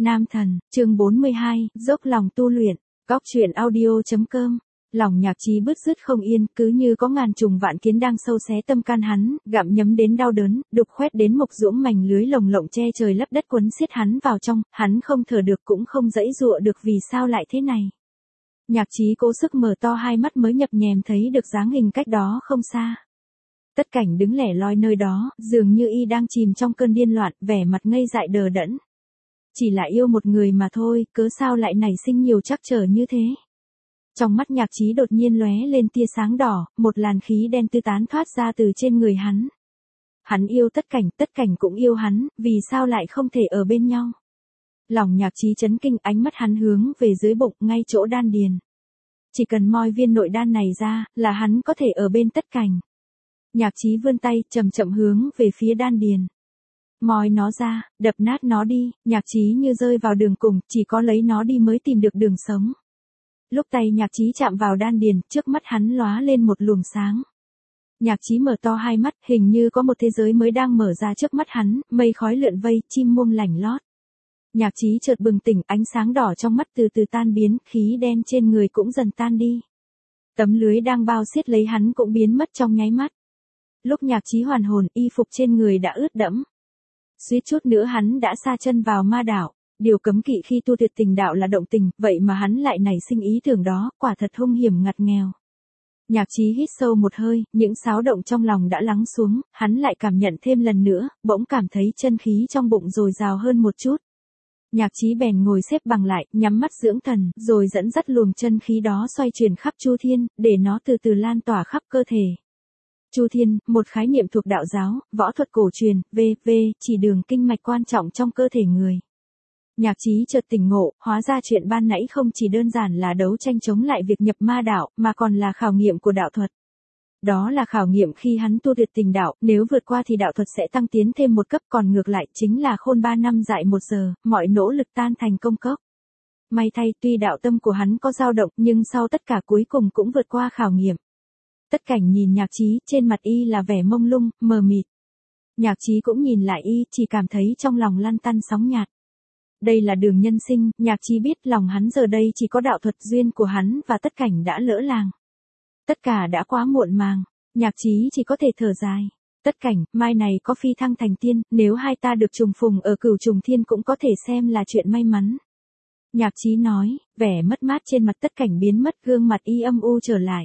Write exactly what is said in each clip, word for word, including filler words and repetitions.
Nam thần, chương bốn mươi hai, dốc lòng tu luyện, góc truyện audio chấm com. Lòng Nhạc Chí bứt rứt không yên, cứ như có ngàn trùng vạn kiến đang sâu xé tâm can hắn, gặm nhấm đến đau đớn, đục khoét đến mộc dũng mảnh lưới lồng lộng che trời lấp đất quấn xiết hắn vào trong, hắn không thở được cũng không dãy dụa được vì sao lại thế này. Nhạc Chí cố sức mở to hai mắt mới nhập nhèm thấy được dáng hình cách đó không xa. Tất Cảnh đứng lẻ loi nơi đó, dường như y đang chìm trong cơn điên loạn, vẻ mặt ngây dại đờ đẫn. Chỉ là yêu một người mà thôi, cớ sao lại nảy sinh nhiều trắc trở như thế. Trong mắt Nhạc Chí đột nhiên lóe lên tia sáng đỏ, một làn khí đen tư tán thoát ra từ trên người hắn. Hắn yêu Tất Cảnh, Tất Cảnh cũng yêu hắn, vì sao lại không thể ở bên nhau. Lòng Nhạc Chí chấn kinh, ánh mắt hắn hướng về dưới bụng, ngay chỗ đan điền. Chỉ cần moi viên nội đan này ra, là hắn có thể ở bên Tất Cảnh. Nhạc Chí vươn tay, chậm chậm hướng về phía đan điền. Moi nó ra, đập nát nó đi, Nhạc Chí như rơi vào đường cùng, chỉ có lấy nó đi mới tìm được đường sống. Lúc tay Nhạc Chí chạm vào đan điền, trước mắt hắn lóa lên một luồng sáng. Nhạc Chí mở to hai mắt, hình như có một thế giới mới đang mở ra trước mắt hắn, mây khói lượn vây, chim muông lảnh lót. Nhạc Chí chợt bừng tỉnh, ánh sáng đỏ trong mắt từ từ tan biến, khí đen trên người cũng dần tan đi. Tấm lưới đang bao xiết lấy hắn cũng biến mất trong nháy mắt. Lúc Nhạc Chí hoàn hồn, y phục trên người đã ướt đẫm. Suýt chút nữa hắn đã sa chân vào ma đạo. Điều cấm kỵ khi tu tuyệt tình đạo là động tình, vậy mà hắn lại nảy sinh ý tưởng đó, quả thật hung hiểm ngặt nghèo. Nhạc Chí hít sâu một hơi, những xáo động trong lòng đã lắng xuống, hắn lại cảm nhận thêm lần nữa, bỗng cảm thấy chân khí trong bụng dồi dào hơn một chút. Nhạc Chí bèn ngồi xếp bằng lại, nhắm mắt dưỡng thần, rồi dẫn dắt luồng chân khí đó xoay chuyển khắp Chu Thiên, để nó từ từ lan tỏa khắp cơ thể. Chu Thiên, một khái niệm thuộc đạo giáo, võ thuật cổ truyền, vê vê, chỉ đường kinh mạch quan trọng trong cơ thể người. Nhạc Chí chợt tỉnh ngộ, hóa ra chuyện ban nãy không chỉ đơn giản là đấu tranh chống lại việc nhập ma đạo, mà còn là khảo nghiệm của đạo thuật. Đó là khảo nghiệm khi hắn tu tuyệt tình đạo, nếu vượt qua thì đạo thuật sẽ tăng tiến thêm một cấp, còn ngược lại chính là khôn ba năm dại một giờ, mọi nỗ lực tan thành công cốc. May thay, tuy đạo tâm của hắn có dao động, nhưng sau tất cả cuối cùng cũng vượt qua khảo nghiệm. Tất Cảnh nhìn Nhạc Chí, trên mặt y là vẻ mông lung, mờ mịt. Nhạc Chí cũng nhìn lại y, chỉ cảm thấy trong lòng lăn tăn sóng nhạt. Đây là đường nhân sinh, Nhạc Chí biết lòng hắn giờ đây chỉ có đạo thuật, duyên của hắn và Tất Cảnh đã lỡ làng. Tất cả đã quá muộn màng, Nhạc Chí chỉ có thể thở dài. Tất Cảnh, mai này có phi thăng thành tiên, nếu hai ta được trùng phùng ở Cửu Trùng Thiên cũng có thể xem là chuyện may mắn. Nhạc Chí nói, vẻ mất mát trên mặt Tất Cảnh biến mất, gương mặt y âm u trở lại.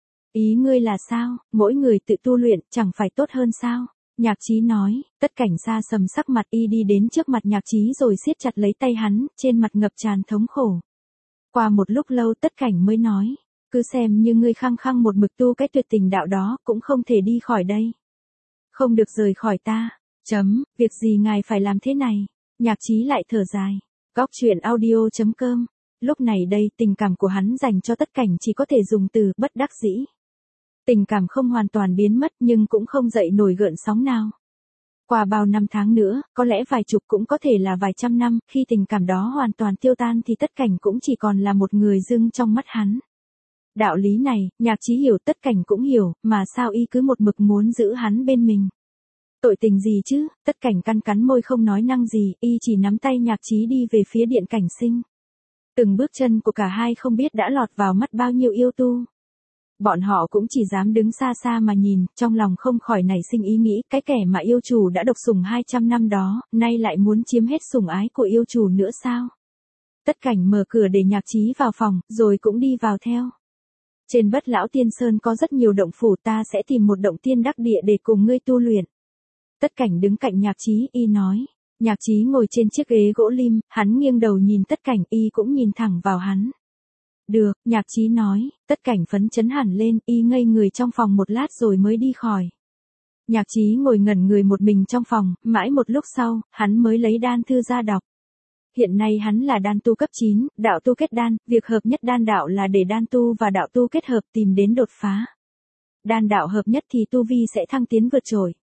Ý ngươi là sao, mỗi người tự tu luyện, chẳng phải tốt hơn sao? Nhạc Chí nói, Tất Cảnh xa sầm sắc mặt, y đi đến trước mặt Nhạc Chí rồi siết chặt lấy tay hắn, trên mặt ngập tràn thống khổ. Qua một lúc lâu Tất Cảnh mới nói, cứ xem như ngươi khăng khăng một mực tu cái tuyệt tình đạo đó, cũng không thể đi khỏi đây. Không được rời khỏi ta, chấm, việc gì ngài phải làm thế này? Nhạc Chí lại thở dài. Góc truyện audio chấm com. Lúc này đây, tình cảm của hắn dành cho Tất Cảnh chỉ có thể dùng từ bất đắc dĩ. Tình cảm không hoàn toàn biến mất nhưng cũng không dậy nổi gợn sóng nào. Qua bao năm tháng nữa, có lẽ vài chục cũng có thể là vài trăm năm, khi tình cảm đó hoàn toàn tiêu tan thì Tất Cảnh cũng chỉ còn là một người dưng trong mắt hắn. Đạo lý này, Nhạc Chí hiểu, Tất Cảnh cũng hiểu, mà sao y cứ một mực muốn giữ hắn bên mình. Tội tình gì chứ? Tất Cảnh căn cắn môi không nói năng gì, y chỉ nắm tay Nhạc Chí đi về phía điện cảnh sinh. Từng bước chân của cả hai không biết đã lọt vào mắt bao nhiêu yêu tu. Bọn họ cũng chỉ dám đứng xa xa mà nhìn, trong lòng không khỏi nảy sinh ý nghĩ, cái kẻ mà yêu chủ đã độc sủng hai trăm năm đó, nay lại muốn chiếm hết sủng ái của yêu chủ nữa sao? Tất Cảnh mở cửa để Nhạc Chí vào phòng, rồi cũng đi vào theo. Trên Bất Lão Tiên Sơn có rất nhiều động phủ, ta sẽ tìm một động tiên đắc địa để cùng ngươi tu luyện. Tất Cảnh đứng cạnh Nhạc Chí, y nói. Nhạc Chí ngồi trên chiếc ghế gỗ lim, hắn nghiêng đầu nhìn Tất Cảnh, y cũng nhìn thẳng vào hắn. Được, Nhạc Chí nói. Tất Cảnh phấn chấn hẳn lên, y ngây người trong phòng một lát rồi mới đi khỏi. Nhạc Chí ngồi ngẩn người một mình trong phòng, mãi một lúc sau, hắn mới lấy đan thư ra đọc. Hiện nay hắn là đan tu cấp chín, đạo tu kết đan, việc hợp nhất đan đạo là để đan tu và đạo tu kết hợp tìm đến đột phá. Đan đạo hợp nhất thì tu vi sẽ thăng tiến vượt trội.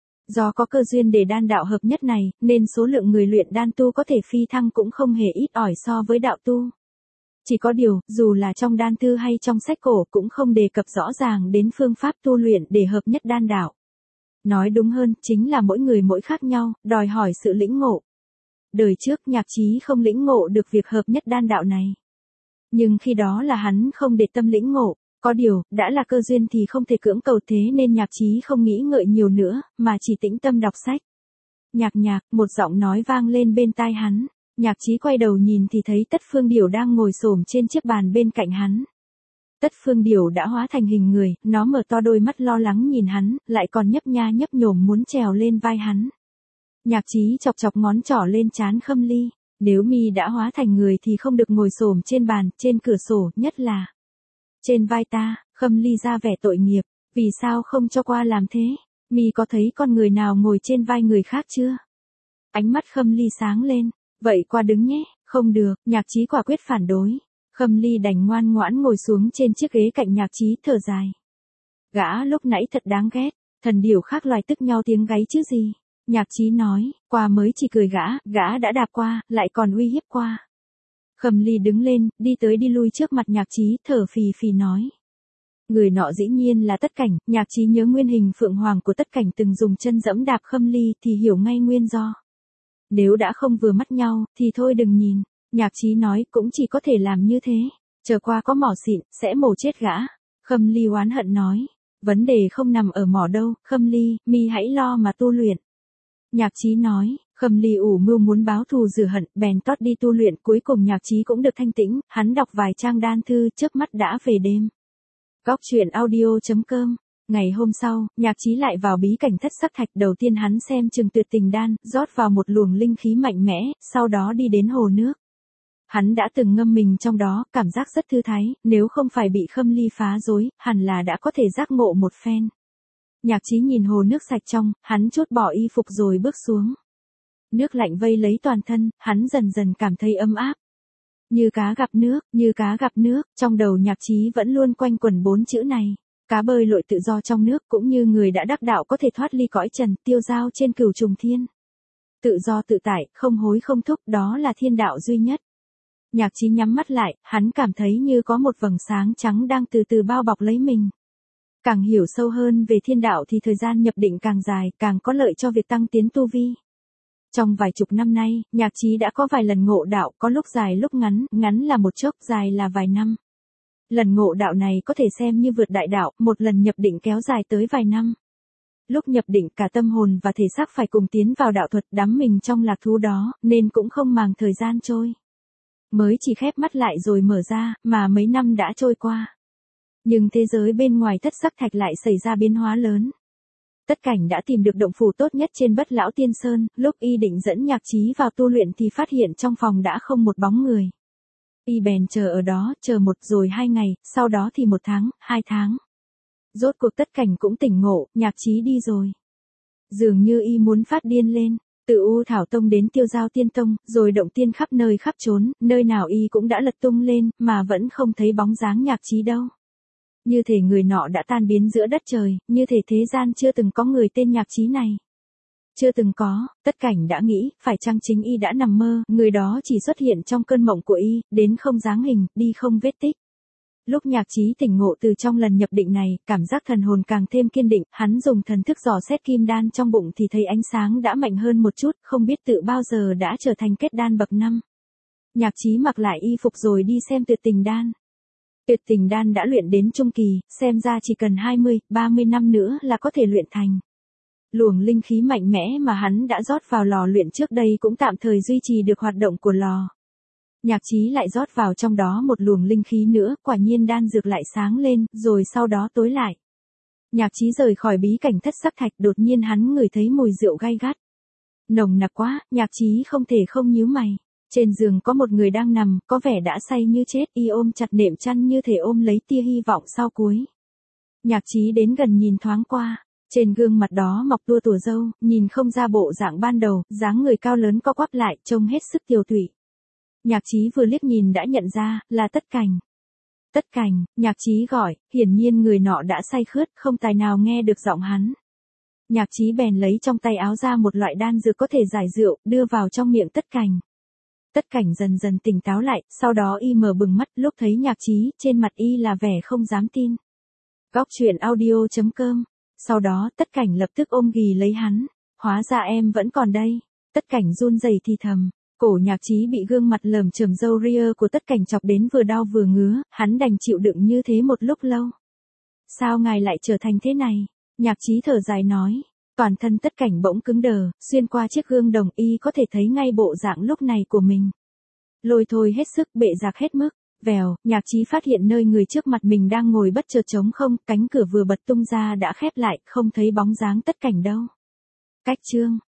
Do có cơ duyên để đan đạo hợp nhất này, nên số lượng người luyện đan tu có thể phi thăng cũng không hề ít ỏi so với đạo tu. Chỉ có điều, dù là trong đan thư hay trong sách cổ cũng không đề cập rõ ràng đến phương pháp tu luyện để hợp nhất đan đạo. Nói đúng hơn, chính là mỗi người mỗi khác nhau, đòi hỏi sự lĩnh ngộ. đời trước Nhạc Chí không lĩnh ngộ được việc hợp nhất đan đạo này. Nhưng khi đó là hắn không để tâm lĩnh ngộ, có điều, đã là cơ duyên thì không thể cưỡng cầu thế nên Nhạc Chí không nghĩ ngợi nhiều nữa, mà chỉ tĩnh tâm đọc sách. Nhạc nhạc, một giọng nói vang lên bên tai hắn. Nhạc Chí quay đầu nhìn thì thấy Tất Phương Điểu đang ngồi xổm trên chiếc bàn bên cạnh hắn. Tất Phương Điểu đã hóa thành hình người, nó mở to đôi mắt lo lắng nhìn hắn, lại còn nhấp nha nhấp nhổm muốn trèo lên vai hắn. Nhạc Chí chọc chọc ngón trỏ lên trán Khâm Ly, nếu mi đã hóa thành người thì không được ngồi xổm trên bàn, trên cửa sổ, nhất là trên vai ta. Khâm Ly ra vẻ tội nghiệp, vì sao không cho qua làm thế? Mi có thấy con người nào ngồi trên vai người khác chưa? Ánh mắt Khâm Ly sáng lên, vậy qua đứng nhé. Không được, Nhạc Chí quả quyết phản đối. Khâm Ly đành ngoan ngoãn ngồi xuống trên chiếc ghế cạnh Nhạc Chí, thở dài. Gã lúc nãy thật đáng ghét, thần điểu khác loài tức nhau tiếng gáy chứ gì. Nhạc Chí nói, qua mới chỉ cười gã, gã đã đạp qua, lại còn uy hiếp qua. Khâm Ly đứng lên, đi tới đi lui trước mặt Nhạc Chí, thở phì phì nói. Người nọ dĩ nhiên là Tất Cảnh. Nhạc Chí nhớ nguyên hình phượng hoàng của Tất Cảnh từng dùng chân dẫm đạp Khâm Ly thì hiểu ngay nguyên do. Nếu đã không vừa mắt nhau, thì thôi đừng nhìn. Nhạc Chí nói cũng chỉ có thể làm như thế. Chờ qua có mỏ xịn, sẽ mổ chết gã. Khâm Ly oán hận nói. Vấn đề không nằm ở mỏ đâu, Khâm Ly, mi hãy lo mà tu luyện. Nhạc Chí nói, Khâm Ly ủ mưu muốn báo thù rửa hận, bèn tót đi tu luyện, cuối cùng Nhạc Chí cũng được thanh tĩnh, hắn đọc vài trang đan thư, chớp mắt đã về đêm. Góc truyện audio chấm com. Ngày hôm sau, Nhạc Chí lại vào bí cảnh thất sắc thạch, đầu tiên hắn xem chừng tuyệt tình đan, rót vào một luồng linh khí mạnh mẽ, sau đó đi đến hồ nước. Hắn đã từng ngâm mình trong đó, cảm giác rất thư thái, nếu không phải bị Khâm Ly phá rối, hẳn là đã có thể giác ngộ một phen. Nhạc Chí nhìn hồ nước sạch trong, hắn chốt bỏ y phục rồi bước xuống. Nước lạnh vây lấy toàn thân, hắn dần dần cảm thấy ấm áp. Như cá gặp nước, như cá gặp nước, trong đầu Nhạc Chí vẫn luôn quanh quẩn bốn chữ này. Cá bơi lội tự do trong nước, cũng như người đã đắc đạo có thể thoát ly cõi trần, tiêu dao trên cửu trùng thiên. Tự do tự tại, không hối không thúc, đó là thiên đạo duy nhất. Nhạc Chí nhắm mắt lại, hắn cảm thấy như có một vầng sáng trắng đang từ từ bao bọc lấy mình. Càng hiểu sâu hơn về thiên đạo thì thời gian nhập định càng dài, càng có lợi cho việc tăng tiến tu vi. Trong vài chục năm nay, Nhạc Chí đã có vài lần ngộ đạo, có lúc dài lúc ngắn, ngắn là một chốc, dài là vài năm. Lần ngộ đạo này có thể xem như vượt đại đạo, một lần nhập định kéo dài tới vài năm. Lúc nhập định cả tâm hồn và thể xác phải cùng tiến vào đạo thuật, đắm mình trong lạc thú đó, nên cũng không màng thời gian trôi. Mới chỉ khép mắt lại rồi mở ra, mà mấy năm đã trôi qua. Nhưng thế giới bên ngoài thất sắc thạch lại xảy ra biến hóa lớn. Tất Cảnh đã tìm được động phủ tốt nhất trên Bất Lão Tiên Sơn, lúc y định dẫn Nhạc Chí vào tu luyện thì phát hiện trong phòng đã không một bóng người. Y bèn chờ ở đó, chờ một rồi hai ngày, sau đó thì một tháng, hai tháng. Rốt cuộc Tất Cảnh cũng tỉnh ngộ, Nhạc Chí đi rồi. Dường như y muốn phát điên lên, từ U Thảo Tông đến Tiêu Giao Tiên Tông, rồi động tiên khắp nơi khắp chốn, nơi nào y cũng đã lật tung lên, mà vẫn không thấy bóng dáng Nhạc Chí đâu. Như thể người nọ đã tan biến giữa đất trời, như thể thế gian chưa từng có người tên Nhạc Chí này. Chưa từng có, Tất Cảnh đã nghĩ, phải chăng chính y đã nằm mơ, người đó chỉ xuất hiện trong cơn mộng của y, đến không dáng hình, đi không vết tích. Lúc Nhạc Chí tỉnh ngộ từ trong lần nhập định này, cảm giác thần hồn càng thêm kiên định, hắn dùng thần thức dò xét kim đan trong bụng thì thấy ánh sáng đã mạnh hơn một chút, không biết tự bao giờ đã trở thành kết đan bậc năm. Nhạc Chí mặc lại y phục rồi đi xem tuyệt tình đan. Tuyệt tình đan đã luyện đến trung kỳ, xem ra chỉ cần hai mươi, ba mươi năm nữa là có thể luyện thành. Luồng linh khí mạnh mẽ mà hắn đã rót vào lò luyện trước đây cũng tạm thời duy trì được hoạt động của lò. Nhạc Chí lại rót vào trong đó một luồng linh khí nữa, quả nhiên đan dược lại sáng lên, rồi sau đó tối lại. Nhạc Chí rời khỏi bí cảnh thất sắc thạch, đột nhiên hắn ngửi thấy mùi rượu gay gắt. Nồng nặc quá, Nhạc Chí không thể không nhíu mày. Trên giường có một người đang nằm, có vẻ đã say như chết, y ôm chặt nệm chăn như thể ôm lấy tia hy vọng sau cuối. Nhạc Chí đến gần nhìn thoáng qua, trên gương mặt đó mọc tua tủa râu, nhìn không ra bộ dạng ban đầu, dáng người cao lớn co quắp lại, trông hết sức tiều tụy. Nhạc Chí vừa liếc nhìn đã nhận ra, là Tất Cảnh. Tất Cảnh, Nhạc Chí gọi, hiển nhiên người nọ đã say khướt, không tài nào nghe được giọng hắn. Nhạc Chí bèn lấy trong tay áo ra một loại đan dược có thể giải rượu, đưa vào trong miệng Tất Cảnh. Tất Cảnh dần dần tỉnh táo lại, sau đó y mở bừng mắt, lúc thấy Nhạc Chí, trên mặt y là vẻ không dám tin. Góc truyện audio chấm com. Sau đó, Tất Cảnh lập tức ôm ghì lấy hắn. Hóa ra em vẫn còn đây. Tất Cảnh run rẩy thì thầm. Cổ Nhạc Chí bị gương mặt lởm chởm râu ria của Tất Cảnh chọc đến vừa đau vừa ngứa, hắn đành chịu đựng như thế một lúc lâu. Sao ngài lại trở thành thế này? Nhạc Chí thở dài nói. Toàn thân Tất Cảnh bỗng cứng đờ, xuyên qua chiếc gương đồng y có thể thấy ngay bộ dạng lúc này của mình. Lôi thôi hết sức, bệ rạc hết mức. Vèo, Nhạc Chí phát hiện nơi người trước mặt mình đang ngồi bất chợt trống không, cánh cửa vừa bật tung ra đã khép lại, không thấy bóng dáng Tất Cảnh đâu. Cách chương